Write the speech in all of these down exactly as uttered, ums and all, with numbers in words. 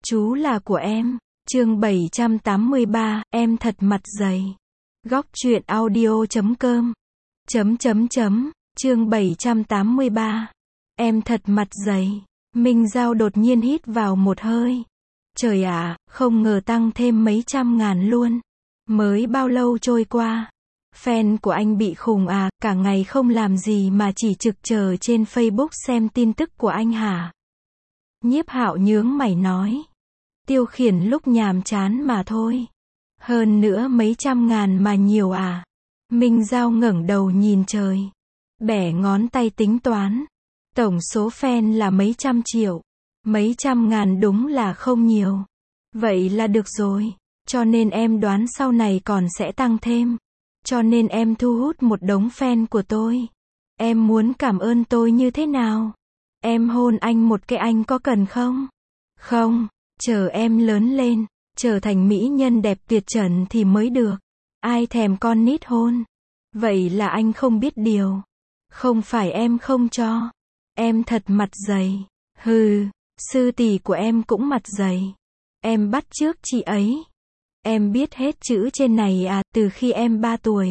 Chú là của em. Chương bảy trăm tám mươi ba, em thật mặt dày. Góc truyện audio chấm com. Chấm chấm chấm, chương bảy trăm tám mươi ba. Em thật mặt dày. Minh Giao đột nhiên hít vào một hơi. Trời ạ, không ngờ tăng thêm mấy trăm ngàn luôn. Mới bao lâu trôi qua. Fan của anh bị khùng à, cả ngày không làm gì mà chỉ trực chờ trên Facebook xem tin tức của anh hả? Nhiếp Hạo nhướng mày nói. Tiêu khiển lúc nhàm chán mà thôi. Hơn nữa mấy trăm ngàn mà nhiều à? Minh Giao ngẩng đầu nhìn trời. Bẻ ngón tay tính toán. Tổng số fan là mấy trăm triệu. Mấy trăm ngàn đúng là không nhiều. Vậy là được rồi. Cho nên em đoán sau này còn sẽ tăng thêm. Cho nên em thu hút một đống fan của tôi. Em muốn cảm ơn tôi như thế nào? Em hôn anh một cái anh có cần không? Không, chờ em lớn lên, trở thành mỹ nhân đẹp tuyệt trần thì mới được. Ai thèm con nít hôn? Vậy là anh không biết điều. Không phải em không cho. Em thật mặt dày. Hừ, sư tỷ của em cũng mặt dày. Em bắt chước chị ấy. Em biết hết chữ trên này à, từ khi em ba tuổi.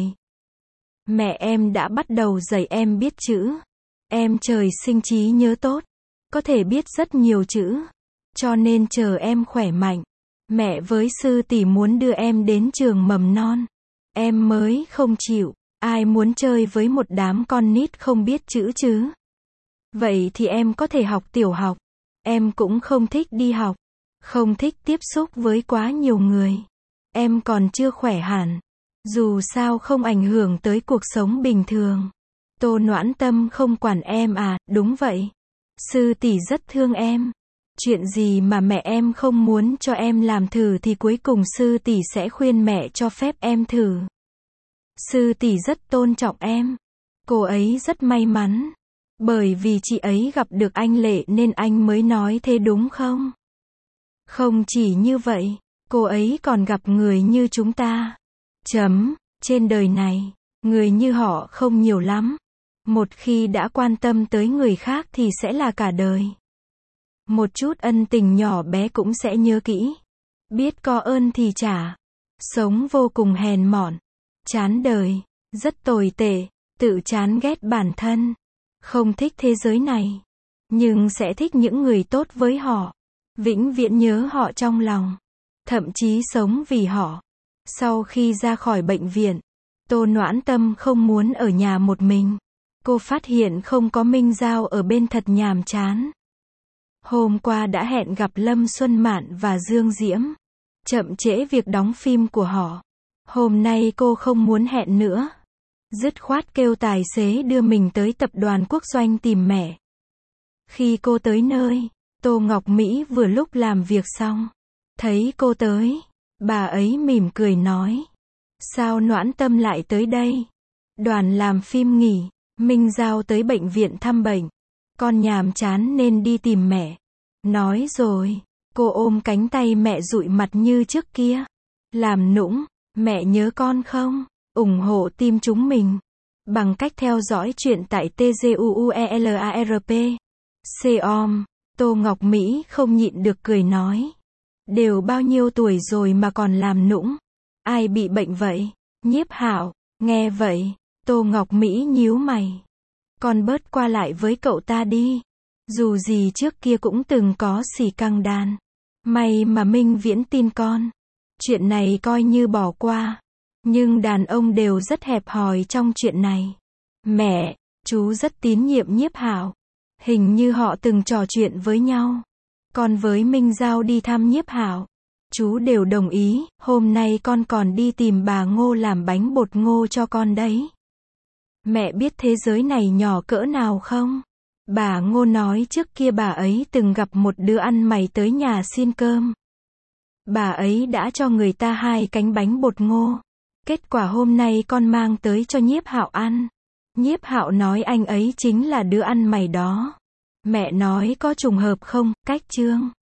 Mẹ em đã bắt đầu dạy em biết chữ. Em trời sinh trí nhớ tốt. Có thể biết rất nhiều chữ. Cho nên chờ em khỏe mạnh. Mẹ với sư tỷ muốn đưa em đến trường mầm non. Em mới không chịu. Ai muốn chơi với một đám con nít không biết chữ chứ? Vậy thì em có thể học tiểu học. Em cũng không thích đi học. Không thích tiếp xúc với quá nhiều người. Em còn chưa khỏe hẳn. Dù sao không ảnh hưởng tới cuộc sống bình thường. Tô Noãn Tâm không quản em à, đúng vậy. Sư tỷ rất thương em. Chuyện gì mà mẹ em không muốn cho em làm thử thì cuối cùng sư tỷ sẽ khuyên mẹ cho phép em thử. Sư tỷ rất tôn trọng em. Cô ấy rất may mắn. Bởi vì chị ấy gặp được anh Lệ nên anh mới nói thế đúng không? Không chỉ như vậy, cô ấy còn gặp người như chúng ta. Chấm, trên đời này, người như họ không nhiều lắm. Một khi đã quan tâm tới người khác thì sẽ là cả đời. Một chút ân tình nhỏ bé cũng sẽ nhớ kỹ. Biết có ơn thì trả. Sống vô cùng hèn mọn. Chán đời. Rất tồi tệ. Tự chán ghét bản thân. Không thích thế giới này. Nhưng sẽ thích những người tốt với họ. Vĩnh viễn nhớ họ trong lòng. Thậm chí sống vì họ. Sau khi ra khỏi bệnh viện, Tô Noãn Tâm không muốn ở nhà một mình. Cô phát hiện không có Minh Giao ở bên thật nhàm chán. Hôm qua đã hẹn gặp Lâm Xuân Mạn và Dương Diễm. Chậm trễ việc đóng phim của họ. Hôm nay cô không muốn hẹn nữa. Dứt khoát kêu tài xế đưa mình tới tập đoàn Quốc Doanh tìm mẹ. Khi cô tới nơi, Tô Ngọc Mỹ vừa lúc làm việc xong. Thấy cô tới, bà ấy mỉm cười nói. Sao Noãn Tâm lại tới đây? Đoàn làm phim nghỉ, Minh Giao tới bệnh viện thăm bệnh. Con nhàm chán nên đi tìm mẹ. Nói rồi, cô ôm cánh tay mẹ dụi mặt như trước kia. Làm nũng, mẹ nhớ con không? Ủng hộ team chúng mình. Bằng cách theo dõi chuyện tại tguuelarp. Com, Tô Ngọc Mỹ không nhịn được cười nói. Đều bao nhiêu tuổi rồi mà còn làm nũng. Ai bị bệnh vậy? Nhiếp Hạo, nghe vậy, Tô Ngọc Mỹ nhíu mày. Con bớt qua lại với cậu ta đi. Dù gì trước kia cũng từng có xì căng đan. May mà Minh Viễn tin con. Chuyện này coi như bỏ qua. Nhưng đàn ông đều rất hẹp hòi trong chuyện này. Mẹ, chú rất tín nhiệm Nhiếp Hạo. Hình như họ từng trò chuyện với nhau. Con với Minh Giao đi thăm Nhiếp Hạo. Chú đều đồng ý, hôm nay con còn đi tìm bà Ngô làm bánh bột ngô cho con đấy. Mẹ biết thế giới này nhỏ cỡ nào không? Bà Ngô nói trước kia bà ấy từng gặp một đứa ăn mày tới nhà xin cơm. Bà ấy đã cho người ta hai cánh bánh bột ngô. Kết quả hôm nay con mang tới cho Nhiếp Hạo ăn. Nhiếp Hạo nói anh ấy chính là đứa ăn mày đó. Mẹ nói có trùng hợp không? Cách chương.